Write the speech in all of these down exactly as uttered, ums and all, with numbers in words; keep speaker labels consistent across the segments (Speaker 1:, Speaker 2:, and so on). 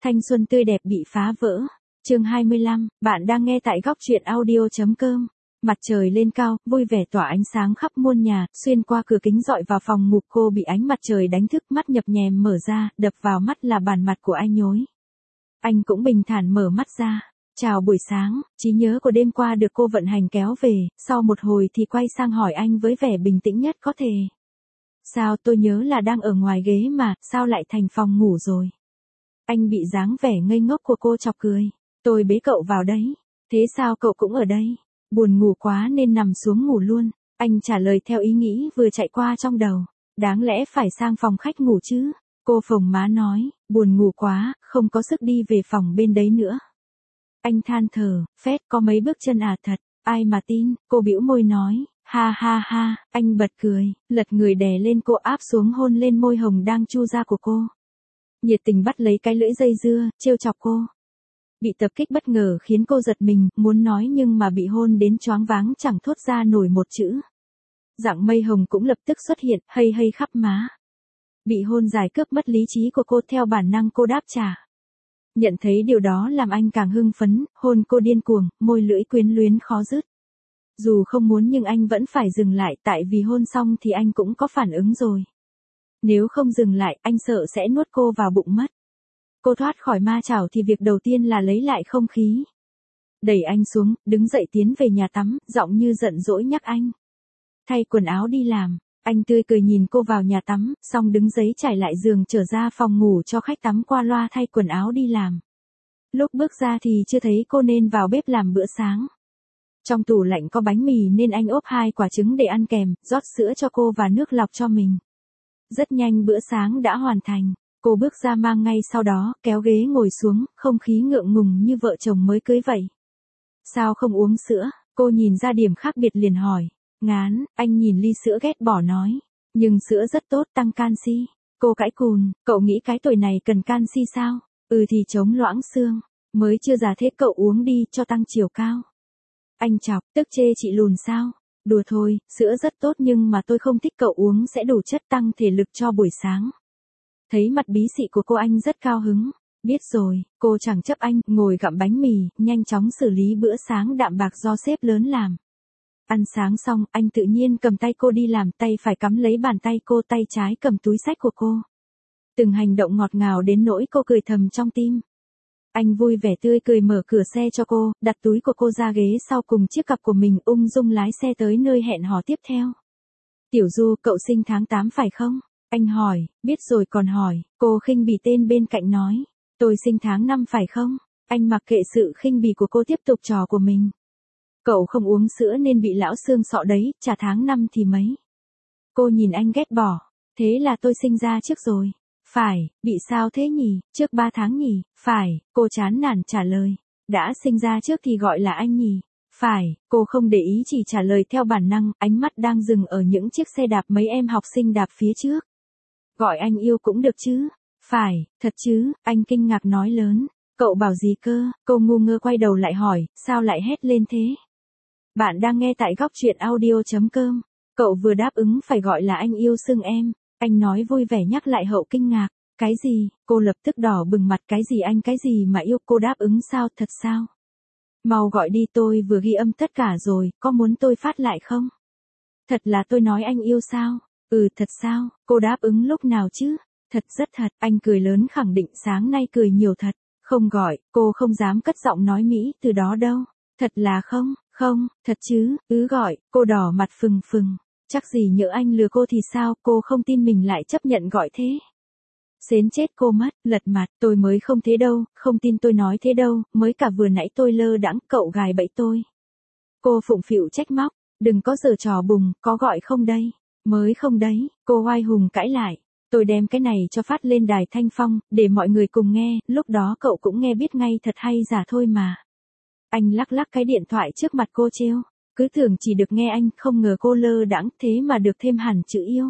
Speaker 1: Thanh xuân tươi đẹp bị phá vỡ. Chương hai mươi lăm, bạn đang nghe tại góc truyện audio.com. Mặt trời lên cao, vui vẻ tỏa ánh sáng khắp muôn nhà, xuyên qua cửa kính dọi vào phòng ngủ cô bị ánh mặt trời đánh thức, mắt nhập nhèm mở ra, đập vào mắt là bản mặt của anh nhối. Anh cũng bình thản mở mắt ra. Chào buổi sáng, trí nhớ của đêm qua được cô vận hành kéo về, sau một hồi thì quay sang hỏi anh với vẻ bình tĩnh nhất có thể. Sao tôi nhớ là đang ở ngoài ghế mà, sao lại thành phòng ngủ rồi? Anh bị dáng vẻ ngây ngốc của cô chọc cười. Tôi bế cậu vào đấy. Thế sao cậu cũng ở đây? Buồn ngủ quá nên nằm xuống ngủ luôn. Anh trả lời theo ý nghĩ vừa chạy qua trong đầu. Đáng lẽ phải sang phòng khách ngủ chứ? Cô phồng má nói, buồn ngủ quá, không có sức đi về phòng bên đấy nữa. Anh than thở, phét có mấy bước chân à thật, ai mà tin, cô bĩu môi nói, ha ha ha, anh bật cười, lật người đè lên cô áp xuống hôn lên môi hồng đang chu ra của cô. Nhiệt tình bắt lấy cái lưỡi dây dưa, trêu chọc cô. Bị tập kích bất ngờ khiến cô giật mình, muốn nói nhưng mà bị hôn đến choáng váng chẳng thốt ra nổi một chữ. Dạng mây hồng cũng lập tức xuất hiện, hây hây khắp má. Bị hôn dài cướp mất lý trí của cô, theo bản năng cô đáp trả. Nhận thấy điều đó làm anh càng hưng phấn, hôn cô điên cuồng, môi lưỡi quyến luyến khó dứt. Dù không muốn nhưng anh vẫn phải dừng lại, tại vì hôn xong thì anh cũng có phản ứng rồi. Nếu không dừng lại, anh sợ sẽ nuốt cô vào bụng mất. Cô thoát khỏi ma chảo thì việc đầu tiên là lấy lại không khí. Đẩy anh xuống, đứng dậy tiến về nhà tắm, giọng như giận dỗi nhắc anh. Thay quần áo đi làm. Anh tươi cười nhìn cô vào nhà tắm, xong đứng giấy trải lại giường trở ra phòng ngủ cho khách tắm qua loa thay quần áo đi làm. Lúc bước ra thì chưa thấy cô nên vào bếp làm bữa sáng. Trong tủ lạnh có bánh mì nên anh ốp hai quả trứng để ăn kèm, rót sữa cho cô và nước lọc cho mình. Rất nhanh bữa sáng đã hoàn thành, cô bước ra mang ngay sau đó, kéo ghế ngồi xuống, không khí ngượng ngùng như vợ chồng mới cưới vậy. Sao không uống sữa? Cô nhìn ra điểm khác biệt liền hỏi. Ngán, anh nhìn ly sữa ghét bỏ nói. Nhưng sữa rất tốt, tăng canxi. Cô cãi cùn, cậu nghĩ cái tuổi này cần canxi sao? Ừ thì chống loãng xương. Mới chưa già thế cậu uống đi cho tăng chiều cao. Anh chọc, tức chê chị lùn sao? Đùa thôi, sữa rất tốt nhưng mà tôi không thích, cậu uống sẽ đủ chất tăng thể lực cho buổi sáng. Thấy mặt bí xị của cô anh rất cao hứng. Biết rồi, cô chẳng chấp anh, ngồi gặm bánh mì, nhanh chóng xử lý bữa sáng đạm bạc do sếp lớn làm. Ăn sáng xong, anh tự nhiên cầm tay cô đi làm, tay phải cắm lấy bàn tay cô, tay trái cầm túi xách của cô. Từng hành động ngọt ngào đến nỗi cô cười thầm trong tim. Anh vui vẻ tươi cười mở cửa xe cho cô, đặt túi của cô ra ghế sau cùng chiếc cặp của mình, ung dung lái xe tới nơi hẹn hò tiếp theo. Tiểu Du, cậu sinh tháng tám phải không? Anh hỏi, biết rồi còn hỏi, cô khinh bỉ tên bên cạnh nói. Tôi sinh tháng năm phải không? Anh mặc kệ sự khinh bỉ của cô tiếp tục trò của mình. Cậu không uống sữa nên bị lão xương sọ đấy, chả tháng năm thì mấy. Cô nhìn anh ghét bỏ. Thế là tôi sinh ra trước rồi. Phải, bị sao thế nhỉ, trước ba tháng nhỉ, phải, cô chán nản trả lời. Đã sinh ra trước thì gọi là anh nhỉ. Phải, cô không để ý chỉ trả lời theo bản năng, ánh mắt đang dừng ở những chiếc xe đạp mấy em học sinh đạp phía trước. Gọi anh yêu cũng được chứ. Phải, thật chứ, anh kinh ngạc nói lớn. Cậu bảo gì cơ? Cô ngu ngơ quay đầu lại hỏi, sao lại hét lên thế? Bạn đang nghe tại góc truyện audio.com. Cậu vừa đáp ứng phải gọi là anh yêu xưng em. Anh nói vui vẻ nhắc lại hậu kinh ngạc. Cái gì? Cô lập tức đỏ bừng mặt. Cái gì anh cái gì mà yêu? Cô đáp ứng sao? Thật sao? Mau gọi đi, tôi vừa ghi âm tất cả rồi, có muốn tôi phát lại không? Thật là tôi nói anh yêu sao? Ừ thật sao? Cô đáp ứng lúc nào chứ? Thật rất thật. Anh cười lớn khẳng định sáng nay cười nhiều thật. Không gọi, cô không dám cất giọng nói Mỹ từ đó đâu. Thật là không, không, thật chứ, ứ gọi, cô đỏ mặt phừng phừng. Chắc gì nhỡ anh lừa cô thì sao, cô không tin mình lại chấp nhận gọi thế. Xến chết cô mất, lật mặt, tôi mới không thế đâu, không tin tôi nói thế đâu, mới cả vừa nãy tôi lơ đãng, cậu gài bẫy tôi. Cô phụng phịu trách móc, đừng có giở trò bùng, có gọi không đây, mới không đấy, cô oai hùng cãi lại. Tôi đem cái này cho phát lên đài Thanh Phong, để mọi người cùng nghe, lúc đó cậu cũng nghe biết ngay thật hay giả thôi mà. Anh lắc lắc cái điện thoại trước mặt cô trêu, cứ tưởng chỉ được nghe anh, không ngờ cô lơ đãng thế mà được thêm hẳn chữ yêu.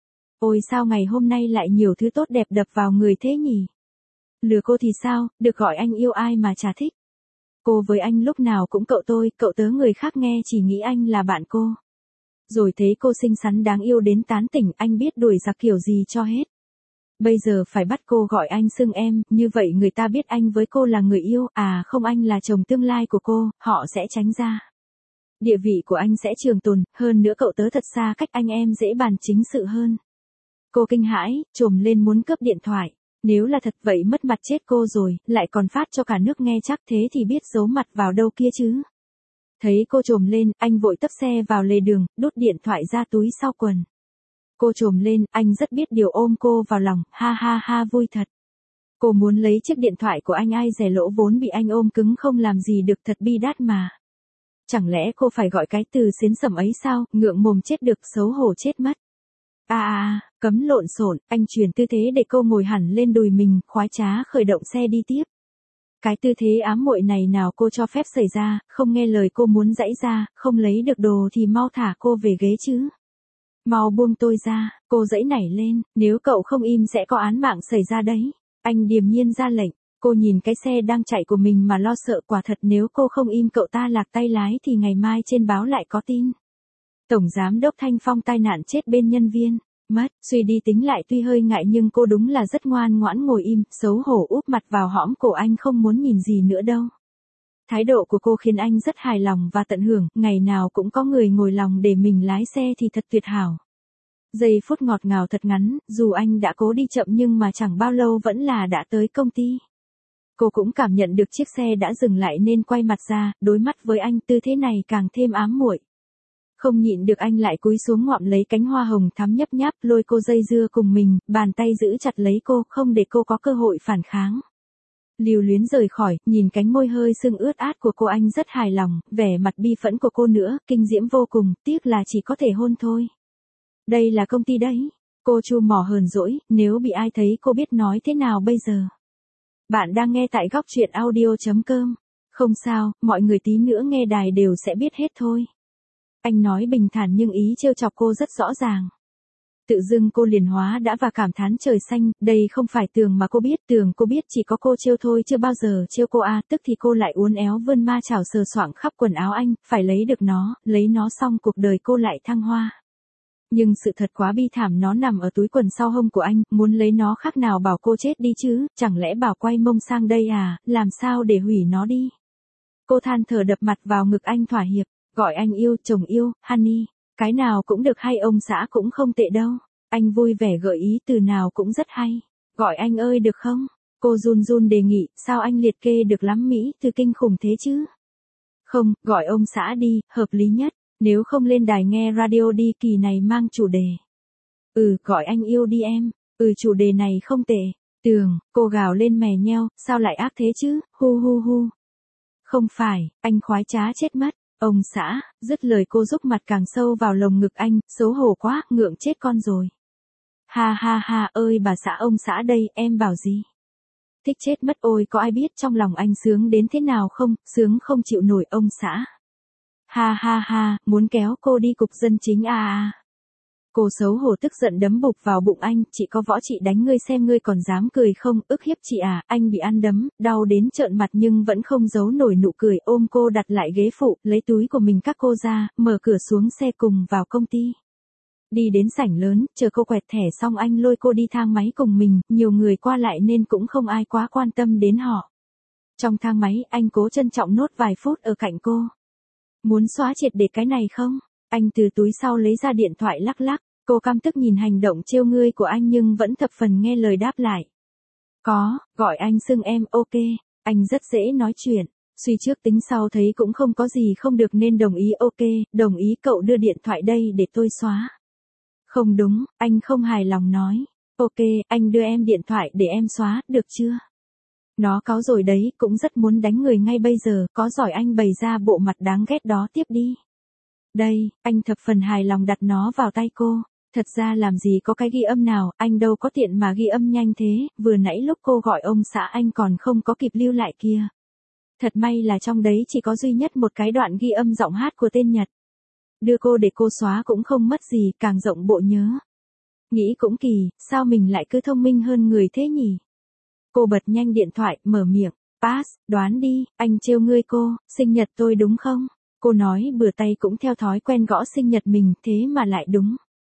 Speaker 1: Ôi sao ngày hôm nay lại nhiều thứ tốt đẹp đập vào người thế nhỉ? Lừa cô thì sao, được gọi anh yêu ai mà chả thích. Cô với anh lúc nào cũng cậu tôi, cậu tớ người khác nghe chỉ nghĩ anh là bạn cô. Rồi thấy cô xinh xắn đáng yêu đến tán tỉnh, anh biết đuổi giặc kiểu gì cho hết. Bây giờ phải bắt cô gọi anh xưng em, như vậy người ta biết anh với cô là người yêu, à không anh là chồng tương lai của cô, họ sẽ tránh ra. Địa vị của anh sẽ trường tồn, hơn nữa cậu tớ thật xa cách anh em dễ bàn chính sự hơn. Cô kinh hãi, trồm lên muốn cướp điện thoại. Nếu là thật vậy mất mặt chết cô rồi, lại còn phát cho cả nước nghe chắc thế thì biết giấu mặt vào đâu kia chứ. Thấy cô trồm lên, anh vội tấp xe vào lề đường, đút điện thoại ra túi sau quần. Cô trồm lên, anh rất biết điều ôm cô vào lòng, ha ha ha vui thật. Cô muốn lấy chiếc điện thoại của anh ai dè lỗ vốn bị anh ôm cứng không làm gì được thật bi đát mà. Chẳng lẽ cô phải gọi cái từ xến sẩm ấy sao, ngượng mồm chết được xấu hổ chết mất. À à, cấm lộn xộn, anh chuyển tư thế để cô ngồi hẳn lên đùi mình, khoái trá khởi động xe đi tiếp. Cái tư thế ám muội này nào cô cho phép xảy ra, không nghe lời cô muốn giãy ra, không lấy được đồ thì mau thả cô về ghế chứ. Mau buông tôi ra, cô giãy nảy lên, nếu cậu không im sẽ có án mạng xảy ra đấy. Anh điềm nhiên ra lệnh, cô nhìn cái xe đang chạy của mình mà lo sợ quả thật nếu cô không im cậu ta lạc tay lái thì ngày mai trên báo lại có tin. Tổng giám đốc Thanh Phong tai nạn chết bên nhân viên, mất, suy đi tính lại tuy hơi ngại nhưng cô đúng là rất ngoan ngoãn ngồi im, xấu hổ úp mặt vào hõm cổ anh không muốn nhìn gì nữa đâu. Thái độ của cô khiến anh rất hài lòng và tận hưởng, ngày nào cũng có người ngồi lòng để mình lái xe thì thật tuyệt hảo. Giây phút ngọt ngào thật ngắn, dù anh đã cố đi chậm nhưng mà chẳng bao lâu vẫn là đã tới công ty. Cô cũng cảm nhận được chiếc xe đã dừng lại nên quay mặt ra, đối mắt với anh tư thế này càng thêm ám muội. Không nhịn được anh lại cúi xuống ngậm lấy cánh hoa hồng thắm nhấp nháp lôi cô dây dưa cùng mình, bàn tay giữ chặt lấy cô không để cô có cơ hội phản kháng. Lưu luyến rời khỏi, nhìn cánh môi hơi sưng ướt át của cô anh rất hài lòng, vẻ mặt bi phẫn của cô nữa, kinh diễm vô cùng, tiếc là chỉ có thể hôn thôi. Đây là công ty đấy. Cô chu mỏ hờn dỗi, nếu bị ai thấy cô biết nói thế nào bây giờ. Bạn đang nghe tại góc truyện audio chấm com. Không sao, mọi người tí nữa nghe đài đều sẽ biết hết thôi. Anh nói bình thản nhưng ý trêu chọc cô rất rõ ràng. Tự dưng cô liền hóa đã và cảm thán trời xanh, đây không phải Tường mà cô biết, Tường cô biết chỉ có cô trêu thôi chưa bao giờ trêu cô à, tức thì cô lại uốn éo vươn ma chảo sờ soạng khắp quần áo anh, phải lấy được nó, lấy nó xong cuộc đời cô lại thăng hoa. Nhưng sự thật quá bi thảm, nó nằm ở túi quần sau hông của anh, muốn lấy nó khác nào bảo cô chết đi chứ, chẳng lẽ bảo quay mông sang đây à, làm sao để hủy nó đi. Cô than thở đập mặt vào ngực anh thỏa hiệp, gọi anh yêu, chồng yêu, honey, cái nào cũng được hay ông xã cũng không tệ đâu. Anh vui vẻ gợi ý từ nào cũng rất hay. Gọi anh ơi được không? Cô run run đề nghị, sao anh liệt kê được lắm Mỹ từ kinh khủng thế chứ? Không, gọi ông xã đi, hợp lý nhất. Nếu không lên đài nghe radio đi, kỳ này mang chủ đề. Ừ, gọi anh yêu đi em. Ừ, chủ đề này không tệ. Tường, cô gào lên mè nheo, sao lại ác thế chứ, hu hu hu. Không phải, anh khoái trá chết mất. Ông xã, dứt lời cô rúc mặt càng sâu vào lồng ngực anh, xấu hổ quá, ngượng chết con rồi. Ha ha ha, ơi bà xã ông xã đây, em bảo gì? Thích chết mất, ôi có ai biết trong lòng anh sướng đến thế nào không, sướng không chịu nổi ông xã. Ha ha ha, muốn kéo cô đi cục dân chính à à. Cô xấu hổ tức giận đấm bụp vào bụng anh, chị có võ chị đánh ngươi xem ngươi còn dám cười không, ức hiếp chị à, anh bị ăn đấm, đau đến trợn mặt nhưng vẫn không giấu nổi nụ cười, ôm cô đặt lại ghế phụ, lấy túi của mình các cô ra, mở cửa xuống xe cùng vào công ty. Đi đến sảnh lớn, chờ cô quẹt thẻ xong anh lôi cô đi thang máy cùng mình, nhiều người qua lại nên cũng không ai quá quan tâm đến họ. Trong thang máy, anh cố trân trọng nốt vài phút ở cạnh cô. Muốn xóa triệt để cái này không? Anh từ túi sau lấy ra điện thoại lắc lắc, cô căm tức nhìn hành động trêu ngươi của anh nhưng vẫn thập phần nghe lời đáp lại. Có, gọi anh xưng em, ok, anh rất dễ nói chuyện, suy trước tính sau thấy cũng không có gì không được nên đồng ý ok, đồng ý cậu đưa điện thoại đây để tôi xóa. Không đúng, anh không hài lòng nói, ok, anh đưa em điện thoại để em xóa, được chưa? Nó cáu rồi đấy, cũng rất muốn đánh người ngay bây giờ, có giỏi anh bày ra bộ mặt đáng ghét đó tiếp đi. Đây, anh thập phần hài lòng đặt nó vào tay cô. Thật ra làm gì có cái ghi âm nào, anh đâu có tiện mà ghi âm nhanh thế, vừa nãy lúc cô gọi ông xã anh còn không có kịp lưu lại kia. Thật may là trong đấy chỉ có duy nhất một cái đoạn ghi âm giọng hát của tên Nhật. Đưa cô để cô xóa cũng không mất gì, càng rộng bộ nhớ. Nghĩ cũng kỳ, sao mình lại cứ thông minh hơn người thế nhỉ? Cô bật nhanh điện thoại, mở miệng, pass, đoán đi, anh trêu ngươi cô, sinh nhật tôi đúng không? Cô nói bừa tay cũng theo thói quen gõ sinh nhật mình, thế mà lại đúng.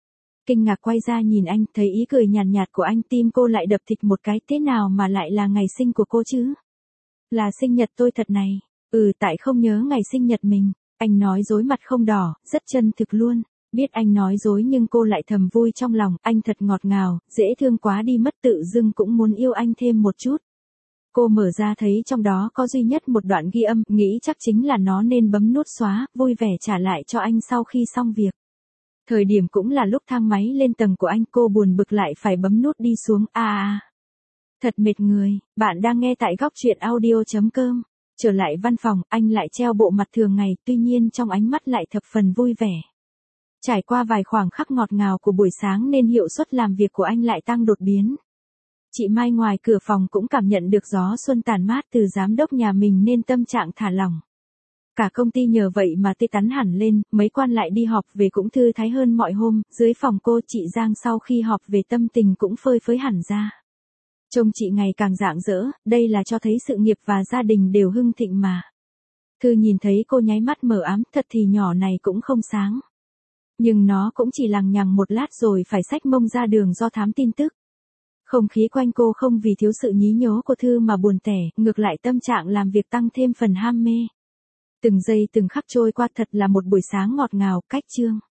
Speaker 1: Kinh ngạc quay ra nhìn anh, thấy ý cười nhàn nhạt, nhạt của anh, tim cô lại đập thịch một cái, thế nào mà lại là ngày sinh của cô chứ? Là sinh nhật tôi thật này. Ừ, tại không nhớ ngày sinh nhật mình. Anh nói dối mặt không đỏ, rất chân thực luôn. Biết anh nói dối nhưng cô lại thầm vui trong lòng, anh thật ngọt ngào, dễ thương quá đi mất, tự dưng cũng muốn yêu anh thêm một chút. Cô mở ra thấy trong đó có duy nhất một đoạn ghi âm, nghĩ chắc chính là nó nên bấm nút xóa, vui vẻ trả lại cho anh sau khi xong việc. Thời điểm cũng là lúc thang máy lên tầng của anh, cô buồn bực lại phải bấm nút đi xuống, à à. Thật mệt người, bạn đang nghe tại góc truyện audio chấm com. Trở lại văn phòng, anh lại treo bộ mặt thường ngày, tuy nhiên trong ánh mắt lại thập phần vui vẻ. Trải qua vài khoảng khắc ngọt ngào của buổi sáng nên hiệu suất làm việc của anh lại tăng đột biến. Chị Mai ngoài cửa phòng cũng cảm nhận được gió xuân tàn mát từ giám đốc nhà mình nên tâm trạng thả lỏng. Cả công ty nhờ vậy mà tươi tắn hẳn lên, mấy quan lại đi họp về cũng thư thái hơn mọi hôm, dưới phòng cô chị Giang sau khi họp về tâm tình cũng phơi phới hẳn ra. Trông chị ngày càng rạng rỡ, đây là cho thấy sự nghiệp và gia đình đều hưng thịnh mà. Thư nhìn thấy cô nháy mắt mờ ám, thật thì nhỏ này cũng không sáng. Nhưng nó cũng chỉ lằng nhằng một lát rồi phải xách mông ra đường do thám tin tức. Không khí quanh cô không vì thiếu sự nhí nhố của Thư mà buồn tẻ, ngược lại tâm trạng làm việc tăng thêm phần ham mê. Từng giây từng khắc trôi qua thật là một buổi sáng ngọt ngào, cách chương.